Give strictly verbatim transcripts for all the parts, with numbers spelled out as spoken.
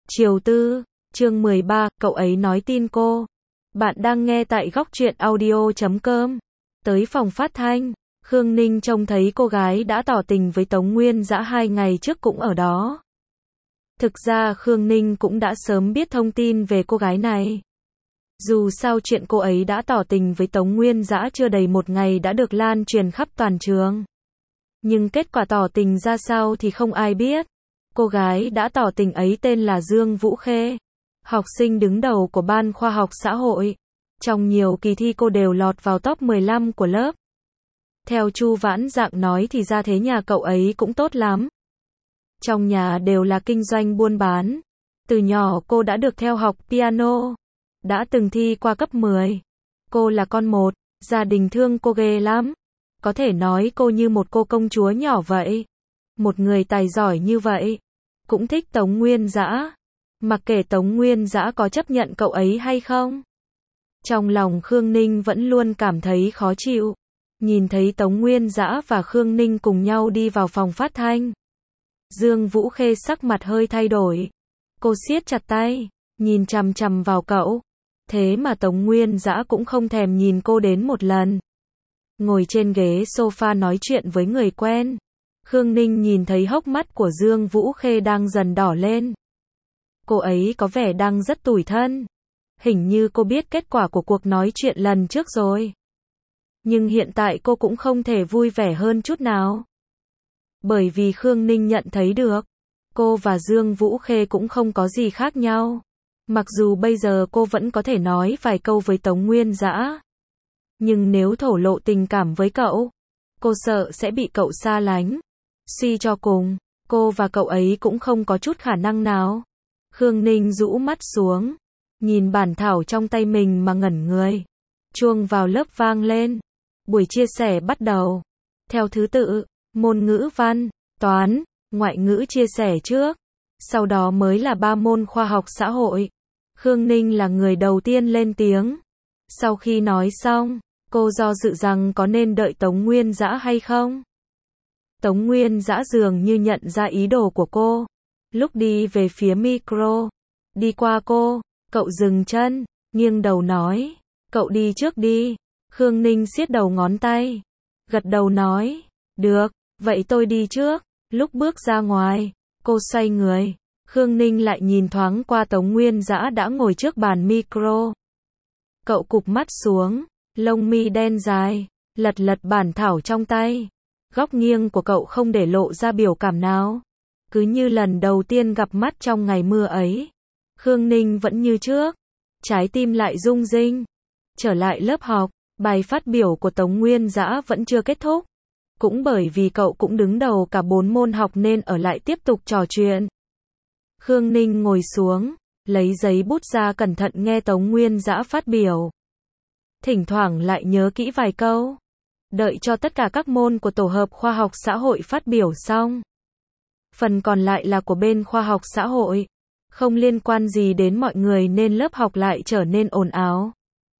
Chiều tư, chương mười ba, cậu ấy nói tin cô. Bạn đang nghe tại góc truyện audio chấm com. Tới phòng phát thanh, Khương Ninh trông thấy cô gái đã tỏ tình với Tống Nguyên Dã hai ngày trước cũng ở đó. Thực ra Khương Ninh cũng đã sớm biết thông tin về cô gái này. Dù sao chuyện cô ấy đã tỏ tình với Tống Nguyên Dã chưa đầy một ngày đã được lan truyền khắp toàn trường. Nhưng kết quả tỏ tình ra sao thì không ai biết. Cô gái đã tỏ tình ấy tên là Dương Vũ Khê, học sinh đứng đầu của Ban Khoa học Xã hội. Trong nhiều kỳ thi cô đều lọt vào top mười lăm của lớp. Theo Chu Vãn Dạng nói thì ra thế nhà cậu ấy cũng tốt lắm. Trong nhà đều là kinh doanh buôn bán. Từ nhỏ cô đã được theo học piano, đã từng thi qua cấp mười. Cô là con một, gia đình thương cô ghê lắm. Có thể nói cô như một cô công chúa nhỏ vậy. Một người tài giỏi như vậy, cũng thích Tống Nguyên Dã. Mặc kệ Tống Nguyên Dã có chấp nhận cậu ấy hay không. Trong lòng Khương Ninh vẫn luôn cảm thấy khó chịu. Nhìn thấy Tống Nguyên Dã và Khương Ninh cùng nhau đi vào phòng phát thanh. Dương Vũ Khê sắc mặt hơi thay đổi. Cô siết chặt tay, nhìn chằm chằm vào cậu. Thế mà Tống Nguyên Dã cũng không thèm nhìn cô đến một lần. Ngồi trên ghế sofa nói chuyện với người quen. Khương Ninh nhìn thấy hốc mắt của Dương Vũ Khê đang dần đỏ lên. Cô ấy có vẻ đang rất tủi thân. Hình như cô biết kết quả của cuộc nói chuyện lần trước rồi. Nhưng hiện tại cô cũng không thể vui vẻ hơn chút nào. Bởi vì Khương Ninh nhận thấy được, cô và Dương Vũ Khê cũng không có gì khác nhau. Mặc dù bây giờ cô vẫn có thể nói vài câu với Tống Nguyên Dã. Nhưng nếu thổ lộ tình cảm với cậu, cô sợ sẽ bị cậu xa lánh. Suy cho cùng, cô và cậu ấy cũng không có chút khả năng nào. Khương Ninh rũ mắt xuống, nhìn bản thảo trong tay mình mà ngẩn người. Chuông vào lớp vang lên. Buổi chia sẻ bắt đầu. Theo thứ tự, môn ngữ văn, toán, ngoại ngữ chia sẻ trước. Sau đó mới là ba môn khoa học xã hội. Khương Ninh là người đầu tiên lên tiếng. Sau khi nói xong, cô do dự rằng có nên đợi Tống Nguyên Dã hay không. Tống Nguyên Dã dường như nhận ra ý đồ của cô. Lúc đi về phía micro, đi qua cô, cậu dừng chân, nghiêng đầu nói, cậu đi trước đi. Khương Ninh siết đầu ngón tay, gật đầu nói, được, vậy tôi đi trước. Lúc bước ra ngoài, cô xoay người, Khương Ninh lại nhìn thoáng qua Tống Nguyên Dã đã ngồi trước bàn micro. Cậu cụp mắt xuống, lông mi đen dài, lật lật bản thảo trong tay. Góc nghiêng của cậu không để lộ ra biểu cảm nào. Cứ như lần đầu tiên gặp mắt trong ngày mưa ấy. Khương Ninh vẫn như trước. Trái tim lại rung rinh. Trở lại lớp học, bài phát biểu của Tống Nguyên Dã vẫn chưa kết thúc. Cũng bởi vì cậu cũng đứng đầu cả bốn môn học nên ở lại tiếp tục trò chuyện. Khương Ninh ngồi xuống, lấy giấy bút ra cẩn thận nghe Tống Nguyên Dã phát biểu. Thỉnh thoảng lại nhớ kỹ vài câu. Đợi cho tất cả các môn của tổ hợp khoa học xã hội phát biểu xong. Phần còn lại là của bên khoa học xã hội. Không liên quan gì đến mọi người nên lớp học lại trở nên ồn ào.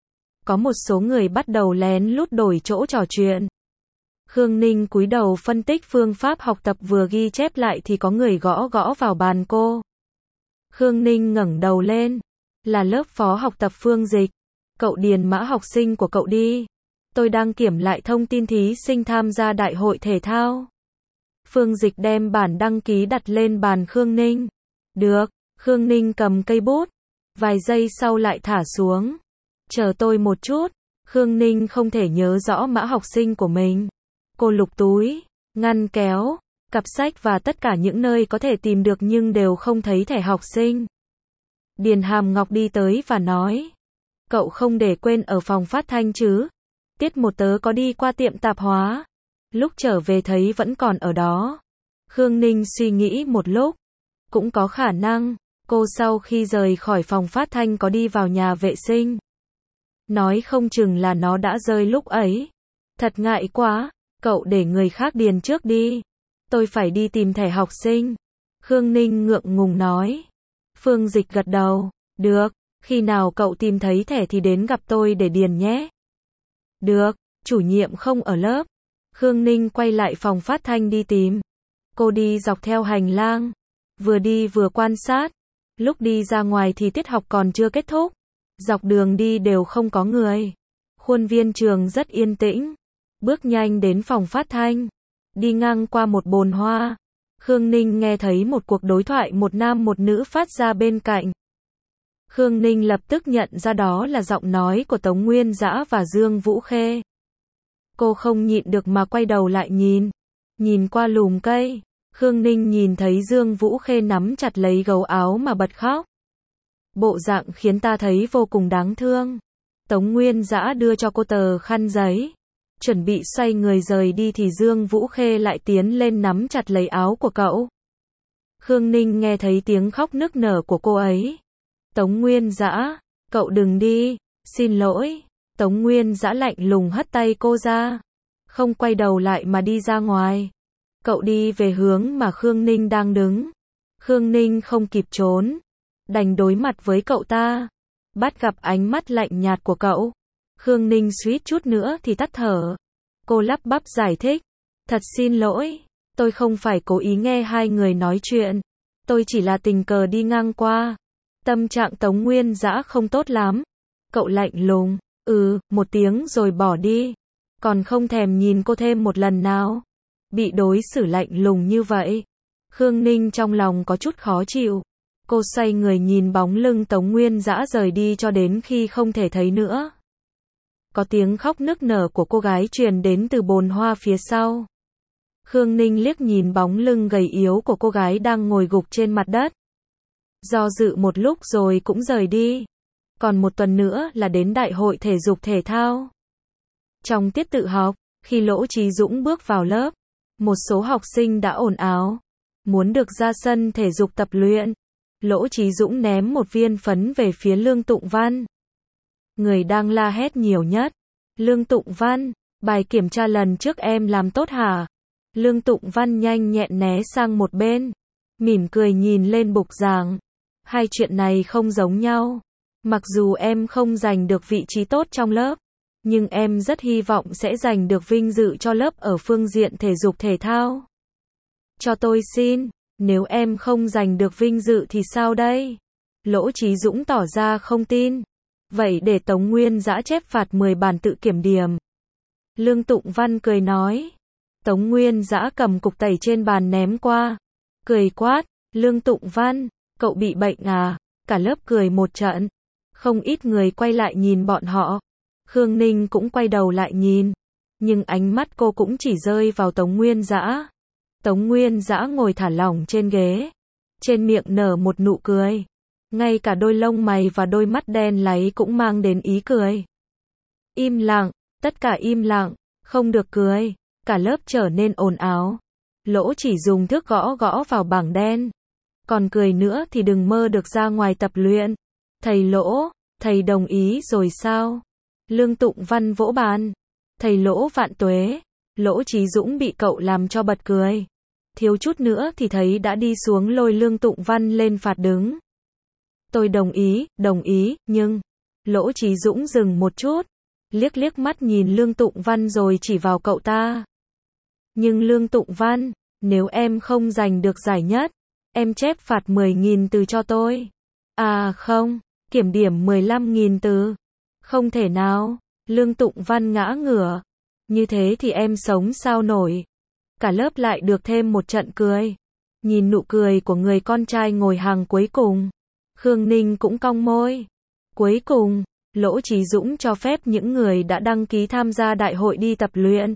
Có một số người bắt đầu lén lút đổi chỗ trò chuyện. Khương Ninh cúi đầu phân tích phương pháp học tập vừa ghi chép lại thì có người gõ gõ vào bàn cô. Khương Ninh ngẩng đầu lên. Là lớp phó học tập Phương Dịch. Cậu điền mã học sinh của cậu đi. Tôi đang kiểm lại thông tin thí sinh tham gia đại hội thể thao. Phương Dịch đem bản đăng ký đặt lên bàn Khương Ninh. Được, Khương Ninh cầm cây bút. Vài giây sau lại thả xuống. Chờ tôi một chút. Khương Ninh không thể nhớ rõ mã học sinh của mình. Cô lục túi, ngăn kéo, cặp sách và tất cả những nơi có thể tìm được nhưng đều không thấy thẻ học sinh. Điền Hàm Ngọc đi tới và nói. Cậu không để quên ở phòng phát thanh chứ? Tiết một tớ có đi qua tiệm tạp hóa. Lúc trở về thấy vẫn còn ở đó. Khương Ninh suy nghĩ một lúc. Cũng có khả năng, cô sau khi rời khỏi phòng phát thanh có đi vào nhà vệ sinh. Nói không chừng là nó đã rơi lúc ấy. Thật ngại quá, cậu để người khác điền trước đi. Tôi phải đi tìm thẻ học sinh. Khương Ninh ngượng ngùng nói. Phương Dịch gật đầu. Được, khi nào cậu tìm thấy thẻ thì đến gặp tôi để điền nhé. Được, chủ nhiệm không ở lớp. Khương Ninh quay lại phòng phát thanh đi tìm. Cô đi dọc theo hành lang. Vừa đi vừa quan sát. Lúc đi ra ngoài thì tiết học còn chưa kết thúc. Dọc đường đi đều không có người. Khuôn viên trường rất yên tĩnh. Bước nhanh đến phòng phát thanh. Đi ngang qua một bồn hoa. Khương Ninh nghe thấy một cuộc đối thoại một nam một nữ phát ra bên cạnh. Khương Ninh lập tức nhận ra đó là giọng nói của Tống Nguyên Dã và Dương Vũ Khê. Cô không nhịn được mà quay đầu lại nhìn. Nhìn qua lùm cây, Khương Ninh nhìn thấy Dương Vũ Khê nắm chặt lấy gấu áo mà bật khóc. Bộ dạng khiến ta thấy vô cùng đáng thương. Tống Nguyên Dã đưa cho cô tờ khăn giấy. Chuẩn bị xoay người rời đi thì Dương Vũ Khê lại tiến lên nắm chặt lấy áo của cậu. Khương Ninh nghe thấy tiếng khóc nức nở của cô ấy. Tống Nguyên Dã, cậu đừng đi, xin lỗi. Tống Nguyên Dã lạnh lùng hất tay cô ra. Không quay đầu lại mà đi ra ngoài. Cậu đi về hướng mà Khương Ninh đang đứng. Khương Ninh không kịp trốn. Đành đối mặt với cậu ta. Bắt gặp ánh mắt lạnh nhạt của cậu. Khương Ninh suýt chút nữa thì tắt thở. Cô lắp bắp giải thích. Thật xin lỗi. Tôi không phải cố ý nghe hai người nói chuyện. Tôi chỉ là tình cờ đi ngang qua. Tâm trạng Tống Nguyên Dã không tốt lắm. Cậu lạnh lùng. Ừ, một tiếng rồi bỏ đi. Còn không thèm nhìn cô thêm một lần nào. Bị đối xử lạnh lùng như vậy. Khương Ninh trong lòng có chút khó chịu. Cô xoay người nhìn bóng lưng Tống Nguyên Dã rời đi cho đến khi không thể thấy nữa. Có tiếng khóc nức nở của cô gái truyền đến từ bồn hoa phía sau. Khương Ninh liếc nhìn bóng lưng gầy yếu của cô gái đang ngồi gục trên mặt đất. Do dự một lúc rồi cũng rời đi. Còn một tuần nữa là đến đại hội thể dục thể thao. Trong tiết tự học, khi Lỗ Chí Dũng bước vào lớp, một số học sinh đã ồn ào, muốn được ra sân thể dục tập luyện. Lỗ Chí Dũng ném một viên phấn về phía Lương Tụng Văn. Người đang la hét nhiều nhất. Lương Tụng Văn, bài kiểm tra lần trước em làm tốt hả? Lương Tụng Văn nhanh nhẹn né sang một bên. Mỉm cười nhìn lên bục giảng. Hai chuyện này không giống nhau. Mặc dù em không giành được vị trí tốt trong lớp, nhưng em rất hy vọng sẽ giành được vinh dự cho lớp ở phương diện thể dục thể thao. Cho tôi xin, nếu em không giành được vinh dự thì sao đây? Lỗ Chí Dũng tỏ ra không tin. Vậy để Tống Nguyên Dã chép phạt mười bản tự kiểm điểm. Lương Tụng Văn cười nói. Tống Nguyên Dã cầm cục tẩy trên bàn ném qua. Cười quát, Lương Tụng Văn, cậu bị bệnh à? Cả lớp cười một trận. Không ít người quay lại nhìn bọn họ. Khương Ninh cũng quay đầu lại nhìn. Nhưng ánh mắt cô cũng chỉ rơi vào Tống Nguyên Dã. Tống Nguyên Dã ngồi thả lỏng trên ghế. Trên miệng nở một nụ cười. Ngay cả đôi lông mày và đôi mắt đen láy cũng mang đến ý cười. Im lặng, tất cả im lặng, không được cười. Cả lớp trở nên ồn ào. Lỗ chỉ dùng thước gõ gõ vào bảng đen. Còn cười nữa thì đừng mơ được ra ngoài tập luyện. Thầy Lỗ, thầy đồng ý rồi sao? Lương Tụng Văn vỗ bàn. Thầy Lỗ vạn tuế. Lỗ Chí Dũng bị cậu làm cho bật cười. Thiếu chút nữa thì thấy đã đi xuống lôi Lương Tụng Văn lên phạt đứng. Tôi đồng ý, đồng ý, nhưng... Lỗ Chí Dũng dừng một chút. Liếc liếc mắt nhìn Lương Tụng Văn rồi chỉ vào cậu ta. Nhưng Lương Tụng Văn, nếu em không giành được giải nhất, em chép phạt mười nghìn từ cho tôi. À không, kiểm điểm mười lăm nghìn từ. Không thể nào. Lương Tụng Văn ngã ngửa. Như thế thì em sống sao nổi. Cả lớp lại được thêm một trận cười. Nhìn nụ cười của người con trai ngồi hàng cuối cùng, Khương Ninh cũng cong môi. Cuối cùng, Lỗ Chí Dũng cho phép những người đã đăng ký tham gia đại hội đi tập luyện.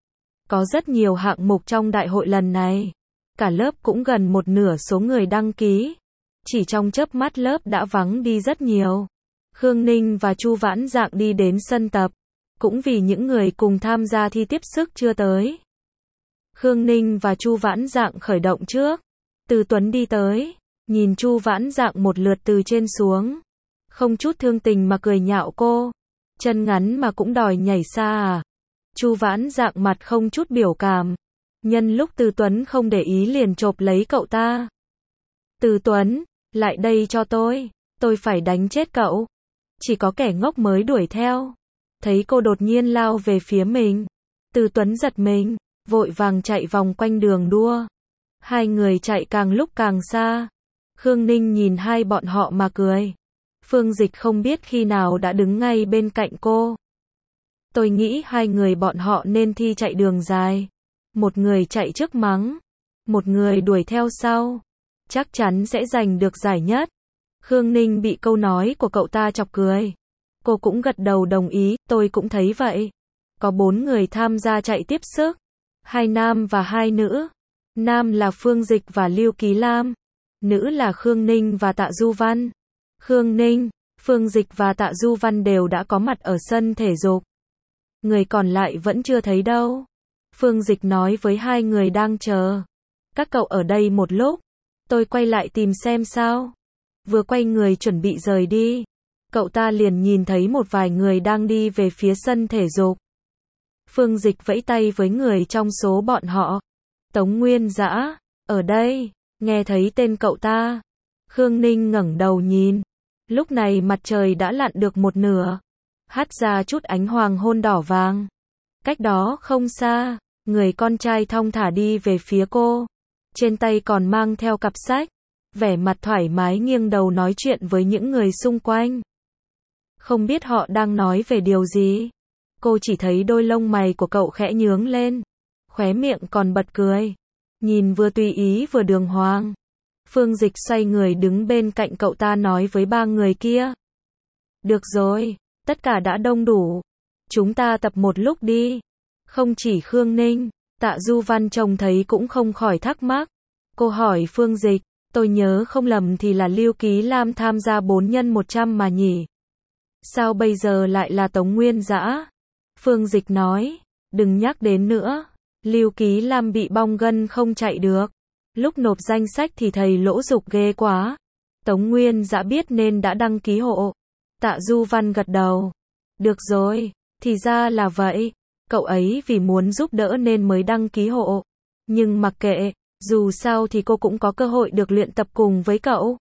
Có rất nhiều hạng mục trong đại hội lần này. Cả lớp cũng gần một nửa số người đăng ký. Chỉ trong chớp mắt lớp đã vắng đi rất nhiều. Khương Ninh và Chu Vãn Dạng đi đến sân tập. Cũng vì những người cùng tham gia thi tiếp sức chưa tới. Khương Ninh và Chu Vãn Dạng khởi động trước. Từ Tuấn đi tới. Nhìn Chu Vãn Dạng một lượt từ trên xuống. Không chút thương tình mà cười nhạo cô. Chân ngắn mà cũng đòi nhảy xa à? Chu Vãn Dạng mặt không chút biểu cảm. Nhân lúc Từ Tuấn không để ý liền chộp lấy cậu ta. Từ Tuấn, lại đây cho tôi. Tôi phải đánh chết cậu. Chỉ có kẻ ngốc mới đuổi theo. Thấy cô đột nhiên lao về phía mình. Từ Tuấn giật mình, vội vàng chạy vòng quanh đường đua. Hai người chạy càng lúc càng xa. Khương Ninh nhìn hai bọn họ mà cười. Phương Dịch không biết khi nào đã đứng ngay bên cạnh cô. Tôi nghĩ hai người bọn họ nên thi chạy đường dài. Một người chạy trước mắng, một người đuổi theo sau. Chắc chắn sẽ giành được giải nhất. Khương Ninh bị câu nói của cậu ta chọc cười. Cô cũng gật đầu đồng ý, tôi cũng thấy vậy. Có bốn người tham gia chạy tiếp sức. Hai nam và hai nữ. Nam là Phương Dịch và Lưu Ký Lam. Nữ là Khương Ninh và Tạ Du Văn. Khương Ninh, Phương Dịch và Tạ Du Văn đều đã có mặt ở sân thể dục. Người còn lại vẫn chưa thấy đâu. Phương Dịch nói với hai người đang chờ. Các cậu ở đây một lúc. Tôi quay lại tìm xem sao. Vừa quay người chuẩn bị rời đi. Cậu ta liền nhìn thấy một vài người đang đi về phía sân thể dục. Phương Dịch vẫy tay với người trong số bọn họ. Tống Nguyên Dã, ở đây, nghe thấy tên cậu ta. Khương Ninh ngẩng đầu nhìn. Lúc này mặt trời đã lặn được một nửa. Hắt ra chút ánh hoàng hôn đỏ vàng. Cách đó không xa, người con trai thong thả đi về phía cô. Trên tay còn mang theo cặp sách. Vẻ mặt thoải mái nghiêng đầu nói chuyện với những người xung quanh. Không biết họ đang nói về điều gì. Cô chỉ thấy đôi lông mày của cậu khẽ nhướng lên. Khóe miệng còn bật cười. Nhìn vừa tùy ý vừa đường hoàng. Phương Dịch xoay người đứng bên cạnh cậu ta nói với ba người kia. Được rồi, tất cả đã đông đủ. Chúng ta tập một lúc đi. Không chỉ Khương Ninh, Tạ Du Văn trông thấy cũng không khỏi thắc mắc. Cô hỏi Phương Dịch, tôi nhớ không lầm thì là Lưu Ký Lam tham gia bốn nhân một trăm mà nhỉ? Sao bây giờ lại là Tống Nguyên Dã? Phương Dịch nói, đừng nhắc đến nữa. Lưu Ký Lam bị bong gân không chạy được. Lúc nộp danh sách thì thầy Lỗ giục ghê quá. Tống Nguyên Dã biết nên đã đăng ký hộ. Tạ Du Văn gật đầu. Được rồi, thì ra là vậy. Cậu ấy vì muốn giúp đỡ nên mới đăng ký hộ. Nhưng mặc kệ, dù sao thì cô cũng có cơ hội được luyện tập cùng với cậu.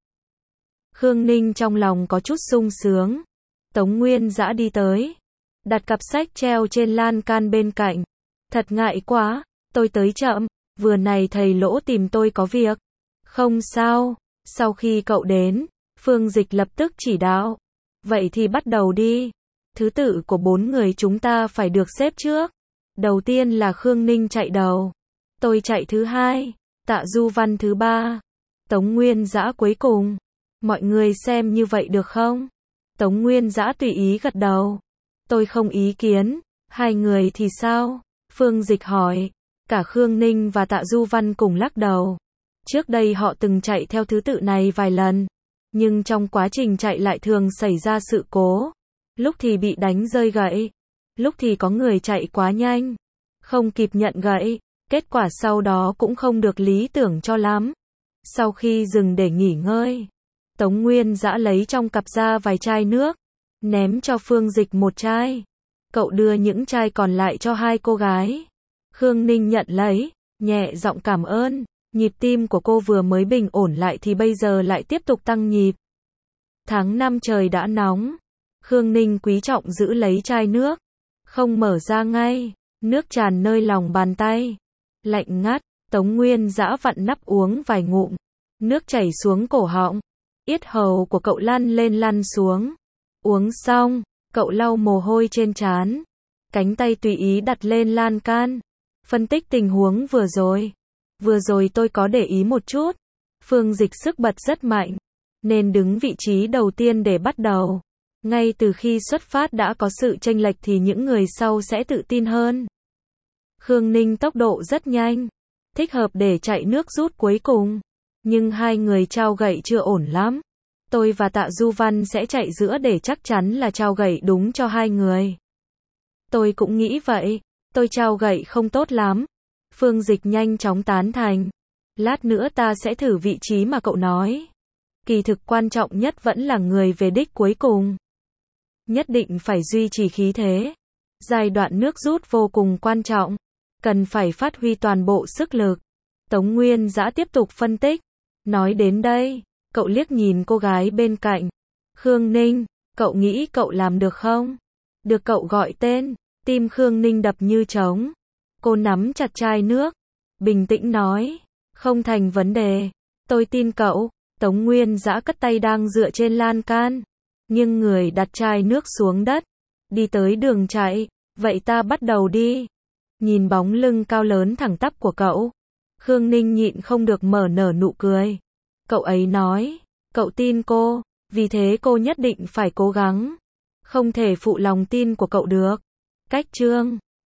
Khương Ninh trong lòng có chút sung sướng. Tống Nguyên Dã đi tới. Đặt cặp sách treo trên lan can bên cạnh. Thật ngại quá, tôi tới chậm. Vừa này thầy Lỗ tìm tôi có việc. Không sao, sau khi cậu đến, Phương Dịch lập tức chỉ đạo. Vậy thì bắt đầu đi. Thứ tự của bốn người chúng ta phải được xếp trước. Đầu tiên là Khương Ninh chạy đầu. Tôi chạy thứ hai. Tạ Du Văn thứ ba. Tống Nguyên Dã cuối cùng. Mọi người xem như vậy được không? Tống Nguyên Dã tùy ý gật đầu. Tôi không ý kiến. Hai người thì sao? Phương Dịch hỏi. Cả Khương Ninh và Tạ Du Văn cùng lắc đầu. Trước đây họ từng chạy theo thứ tự này vài lần. Nhưng trong quá trình chạy lại thường xảy ra sự cố. Lúc thì bị đánh rơi gậy. Lúc thì có người chạy quá nhanh. Không kịp nhận gậy. Kết quả sau đó cũng không được lý tưởng cho lắm. Sau khi dừng để nghỉ ngơi, Tống Nguyên Dã lấy trong cặp ra vài chai nước. Ném cho Phương Dịch một chai. Cậu đưa những chai còn lại cho hai cô gái. Khương Ninh nhận lấy, nhẹ giọng cảm ơn. Nhịp tim của cô vừa mới bình ổn lại thì bây giờ lại tiếp tục tăng nhịp. Tháng năm trời đã nóng. Khương Ninh quý trọng giữ lấy chai nước. Không mở ra ngay. Nước tràn nơi lòng bàn tay. Lạnh ngắt. Tống Nguyên Dã vặn nắp uống vài ngụm. Nước chảy xuống cổ họng. Yết hầu của cậu lăn lên lăn xuống. Uống xong, cậu lau mồ hôi trên trán. Cánh tay tùy ý đặt lên lan can. Phân tích tình huống vừa rồi. Vừa rồi tôi có để ý một chút. Phương Dịch sức bật rất mạnh. Nên đứng vị trí đầu tiên để bắt đầu. Ngay từ khi xuất phát đã có sự chênh lệch thì những người sau sẽ tự tin hơn. Khương Ninh tốc độ rất nhanh. Thích hợp để chạy nước rút cuối cùng. Nhưng hai người trao gậy chưa ổn lắm. Tôi và Tạ Du Văn sẽ chạy giữa để chắc chắn là trao gậy đúng cho hai người. Tôi cũng nghĩ vậy. Tôi trao gậy không tốt lắm. Phương Dịch nhanh chóng tán thành. Lát nữa ta sẽ thử vị trí mà cậu nói. Kỳ thực quan trọng nhất vẫn là người về đích cuối cùng. Nhất định phải duy trì khí thế. Giai đoạn nước rút vô cùng quan trọng. Cần phải phát huy toàn bộ sức lực. Tống Nguyên Dã tiếp tục phân tích. Nói đến đây, cậu liếc nhìn cô gái bên cạnh. Khương Ninh, cậu nghĩ cậu làm được không? Được cậu gọi tên. Tim Khương Ninh đập như trống. Cô nắm chặt chai nước. Bình tĩnh nói. Không thành vấn đề. Tôi tin cậu. Tống Nguyên Dã cất tay đang dựa trên lan can, nghiêng người đặt chai nước xuống đất, đi tới đường chạy, vậy ta bắt đầu đi. Nhìn bóng lưng cao lớn thẳng tắp của cậu, Khương Ninh nhịn không được mở nở nụ cười. Cậu ấy nói, cậu tin cô, vì thế cô nhất định phải cố gắng, không thể phụ lòng tin của cậu được. Cách chương